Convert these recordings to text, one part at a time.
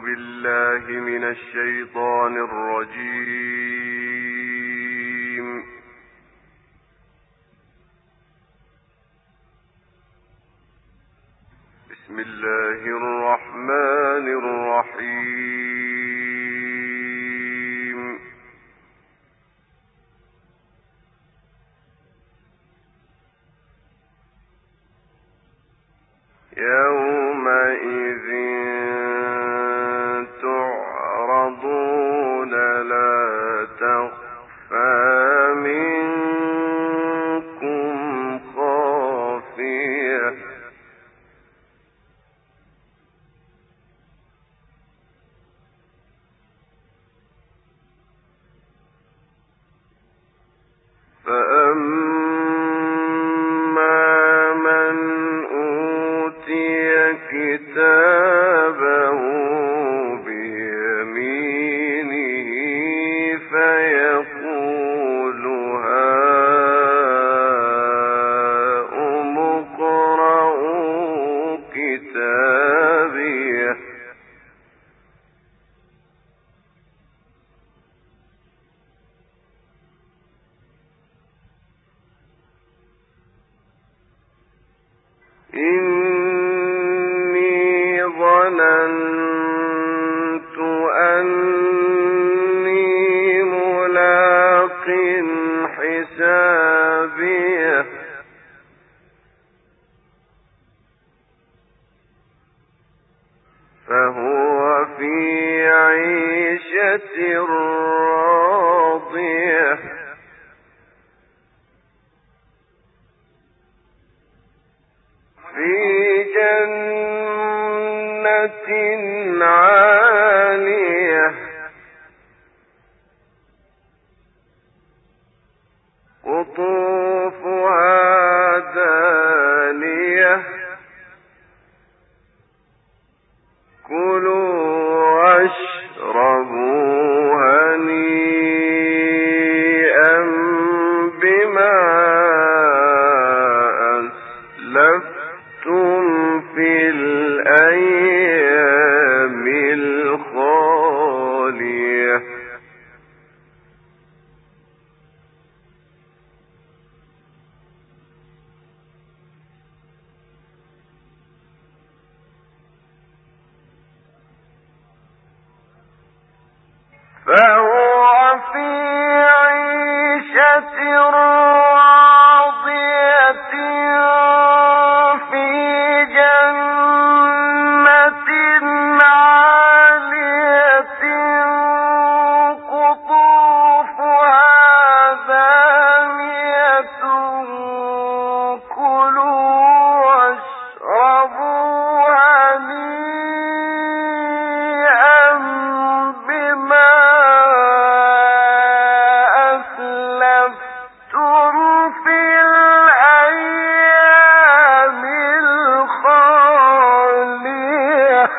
بالله من الشيطان الرجيم. بسم الله الرحمن الرحيم. يومئذ تعرضون لا تخفى منكم خافية فأما من أوتي كتابه بيمينه فيقول هاؤم اقرءوا كتابيه إني ظننت أني ملاق حسابيه فهو في عيشة راضية في جنة عالية قطوفها دانية كلوا واشربوا هنيئا بما أسلفتم في الأيام الخالية فهو في عيشة راضية في جنة عالية قطوفها دانية كلوا واشربوا هنيئا بما أسلفتم في الأيام الخالية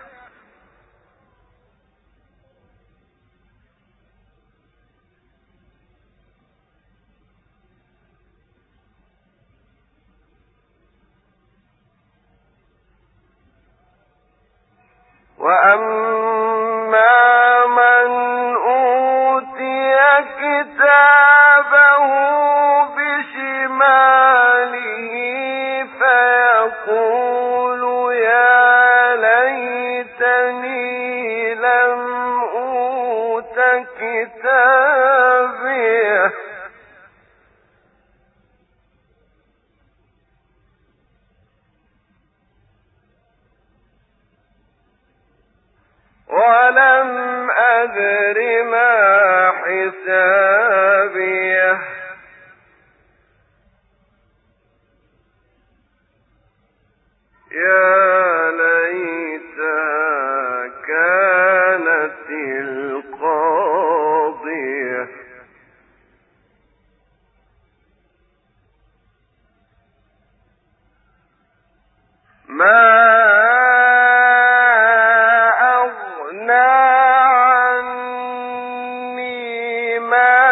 وأما من أوتي كتابه بشماله فيقول يا ليتني لم أوت كتابيه ولم أدر ما حسابيه يا ليتها كانت القاضية ما أغنى عني ما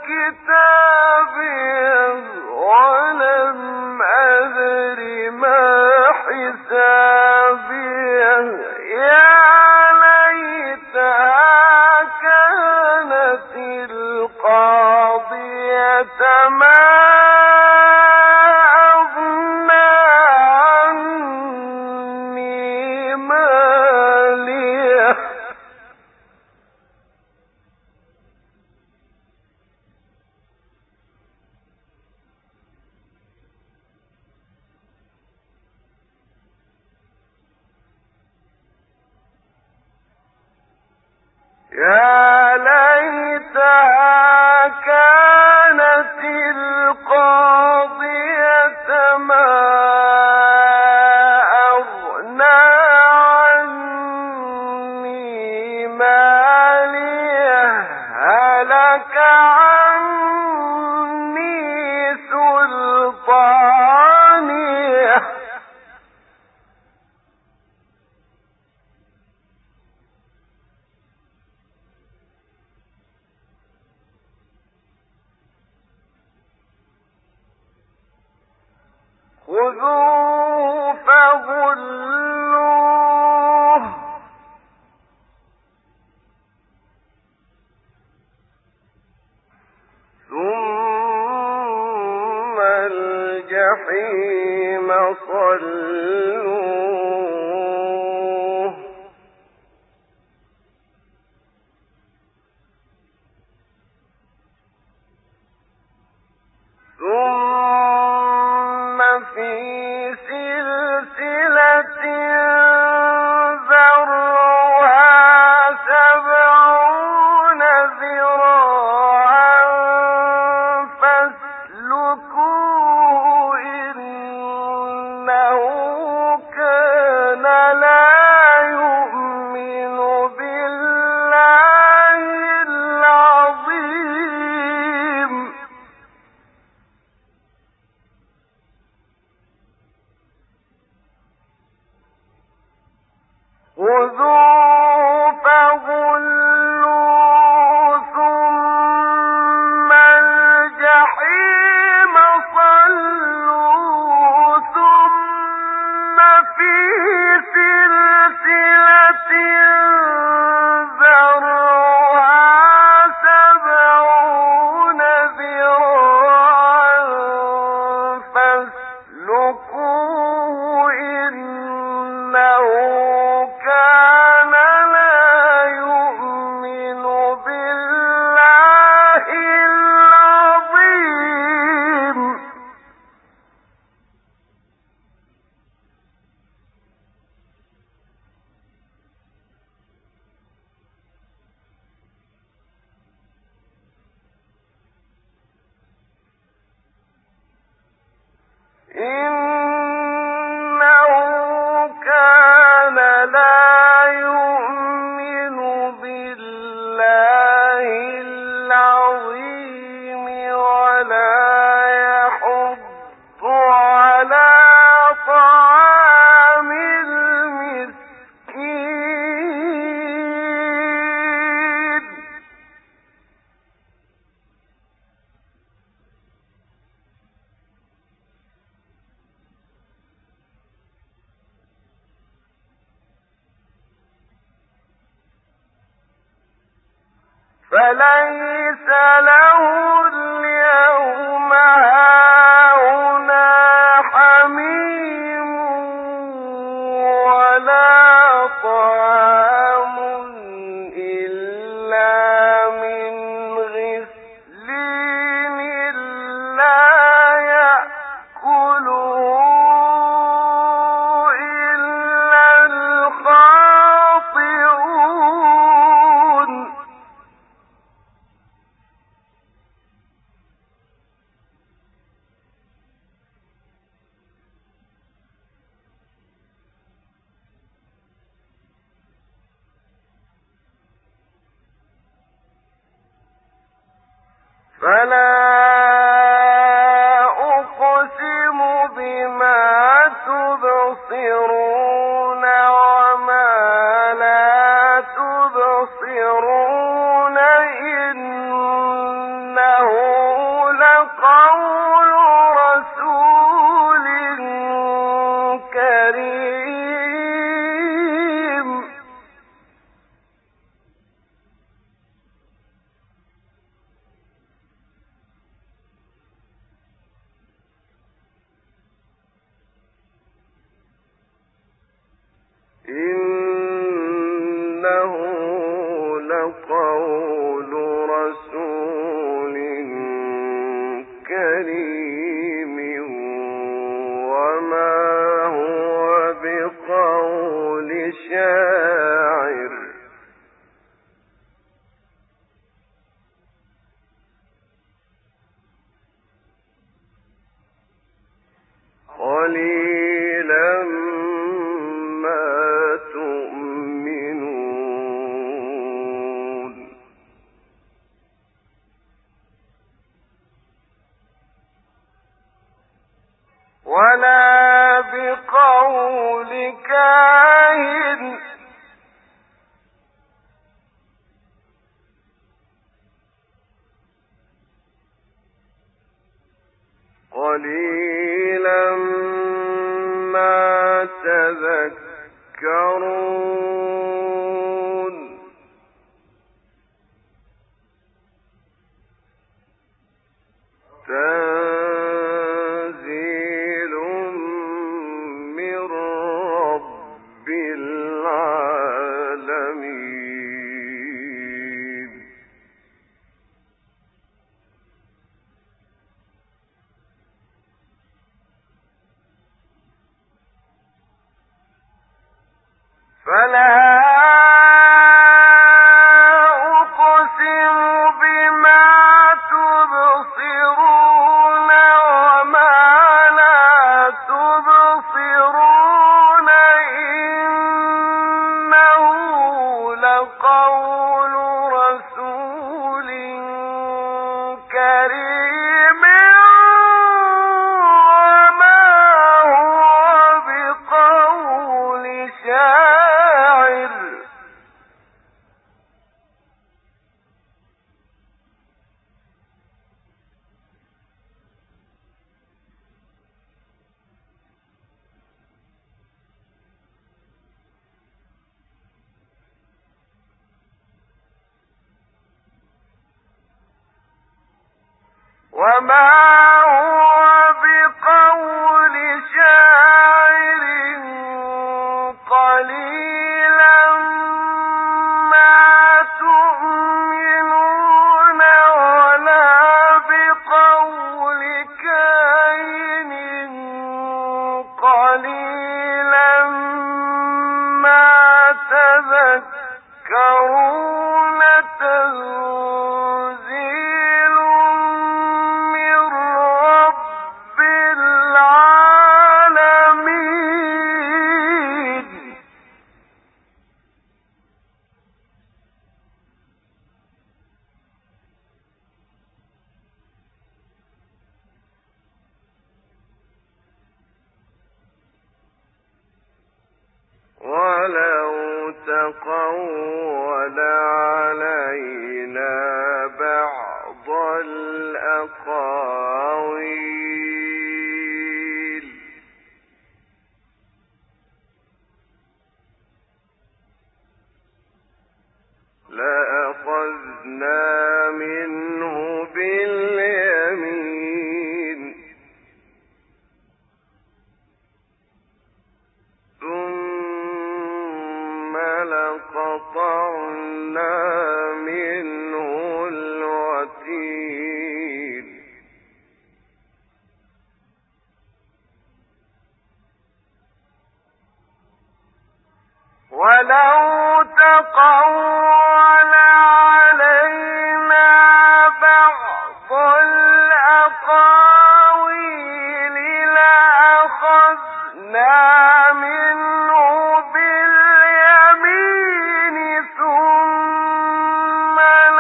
كتابيه ولم أدر ما حسابيه يا ليتها كانت القاضية ما أغنى عني ماليه يا ليتها كانت القاضية ما أغنى عني ماليه هلك عني سلطانيه خذوه فغلوه ثم الجحيم صلوه ثم في سلسلة ذرعها 70 ذراعا فاسلكوه إنه كان لا يؤمن بالله العظيم خذوه فغلوه ثم الجحيم صلوه ثم في سلسلة ذرعها 70 ذراعا فاسلكوه إنه كان لا يؤمن بالله العظيم إنه كان لا يؤمن بالله العظيم ولا يحض على طعام المسكين فليس له اليوم هاهنا حميم ولا طعام إلا من غسلين لا يأكله إلا الخاطئون فلا أقسم بما تبصرون وما لا تبصرون إنه قليلا ما تذكرون تنزيل من رب العالمين فلا وما هو بقول شاعر قليلا ما تؤمنون ولا بقول كاهن قليلا ما تذكرون تنزيل من رب العالمين ولو تقول علينا بعض الأقاويل لأخذنا منه باليمين ثم لقطعنا منه الوتين ولو تقول علينا بعض الأقاويل لأخذنا منه باليمين ثم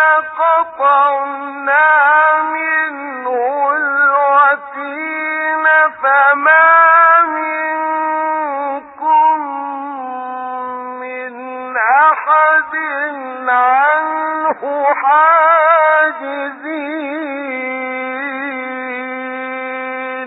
لقطعنا منه الوتين فما منكم من أحد عنه حاجزين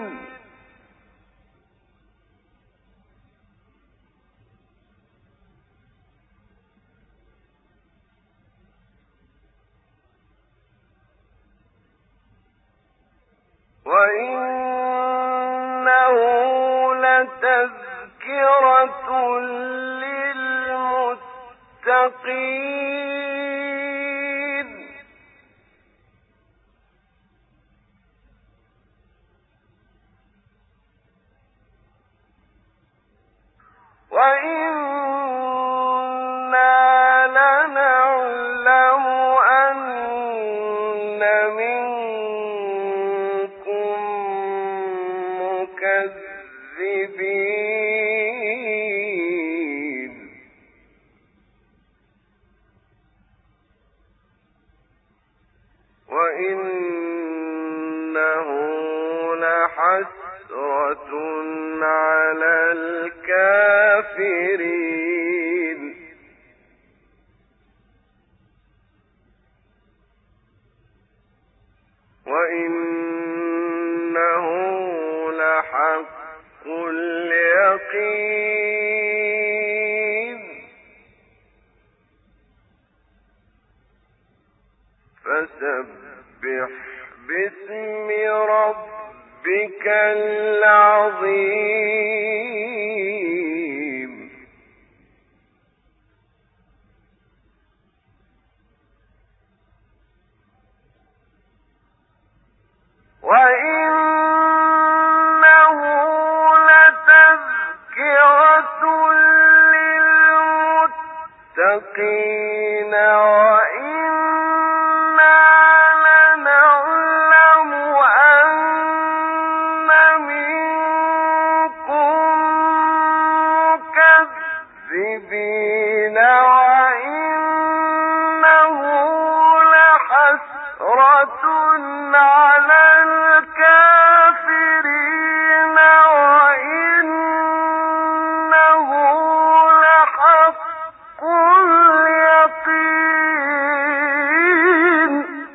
وإنه لتذكرة للمتقين وإنا لنعلم أن منكم مكذبين وإنه لحسرة على الكافرين فسبح باسم ربك العظيم وإنه لتذكرة للمتقين وإنا لنعلم أن منكم مكذبين وإنه لحسرة على الكافرين وإنه لحق اليقين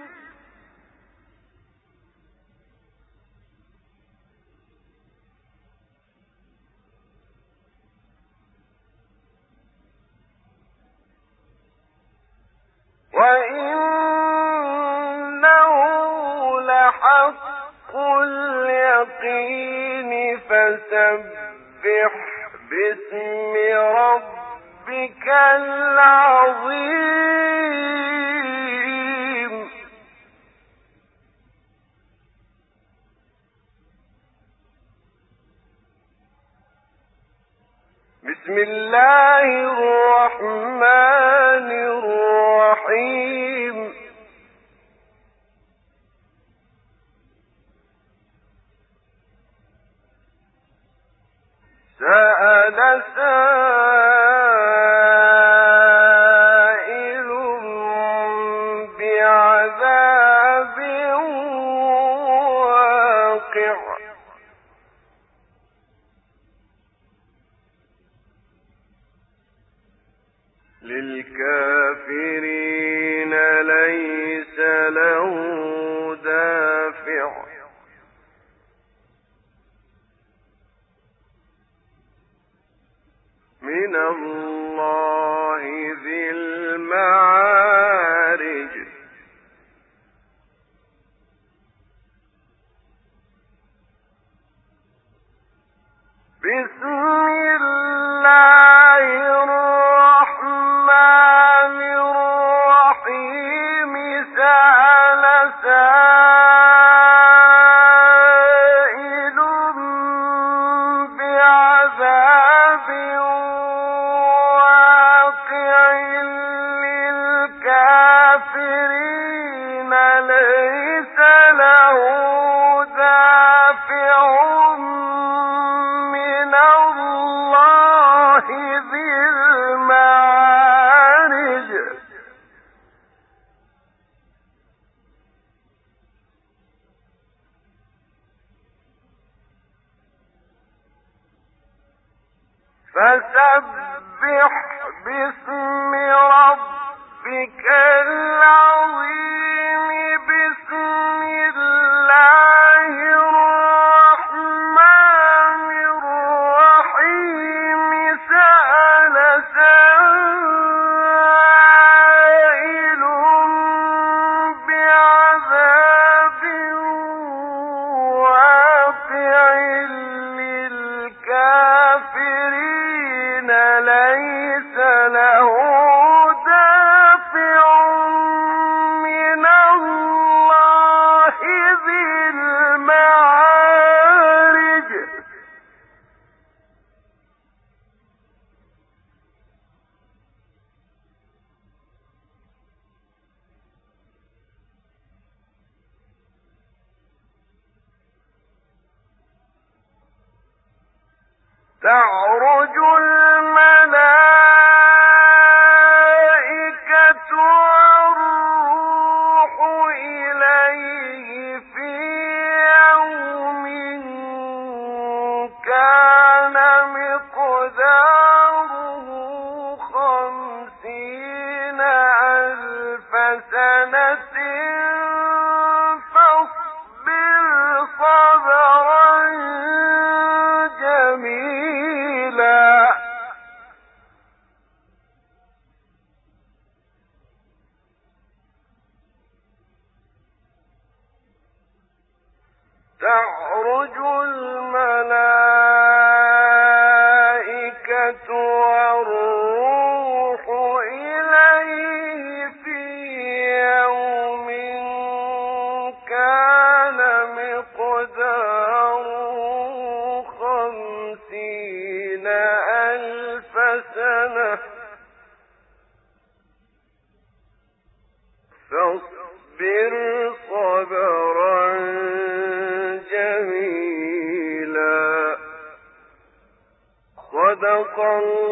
فسبح باسم ربك العظيم بسم الله الرحمن الرحيم سأل سائل بعذاب واقع للكافرين ليس له دافع من الله ذي المعارج بسم الله الرحمن الرحيم سأل سائل بعذاب للكافرين ليس له دافع من الله ذي المعارج فسبح باسم ربك العظيم بسم الله الرحمن الرحيم سأل سائل بعذاب واقع للكافرين ليس له دافع من الله ذي المعارج تعرج الملائكة والروح إليه في يوم كان مقداره 50,000 سنة فاصبر صبرا جميلا تعرج الملائكة والروح إليه في يوم كان مقداره 50,000 سنة فاصبر صبرا جميلا. صدق الله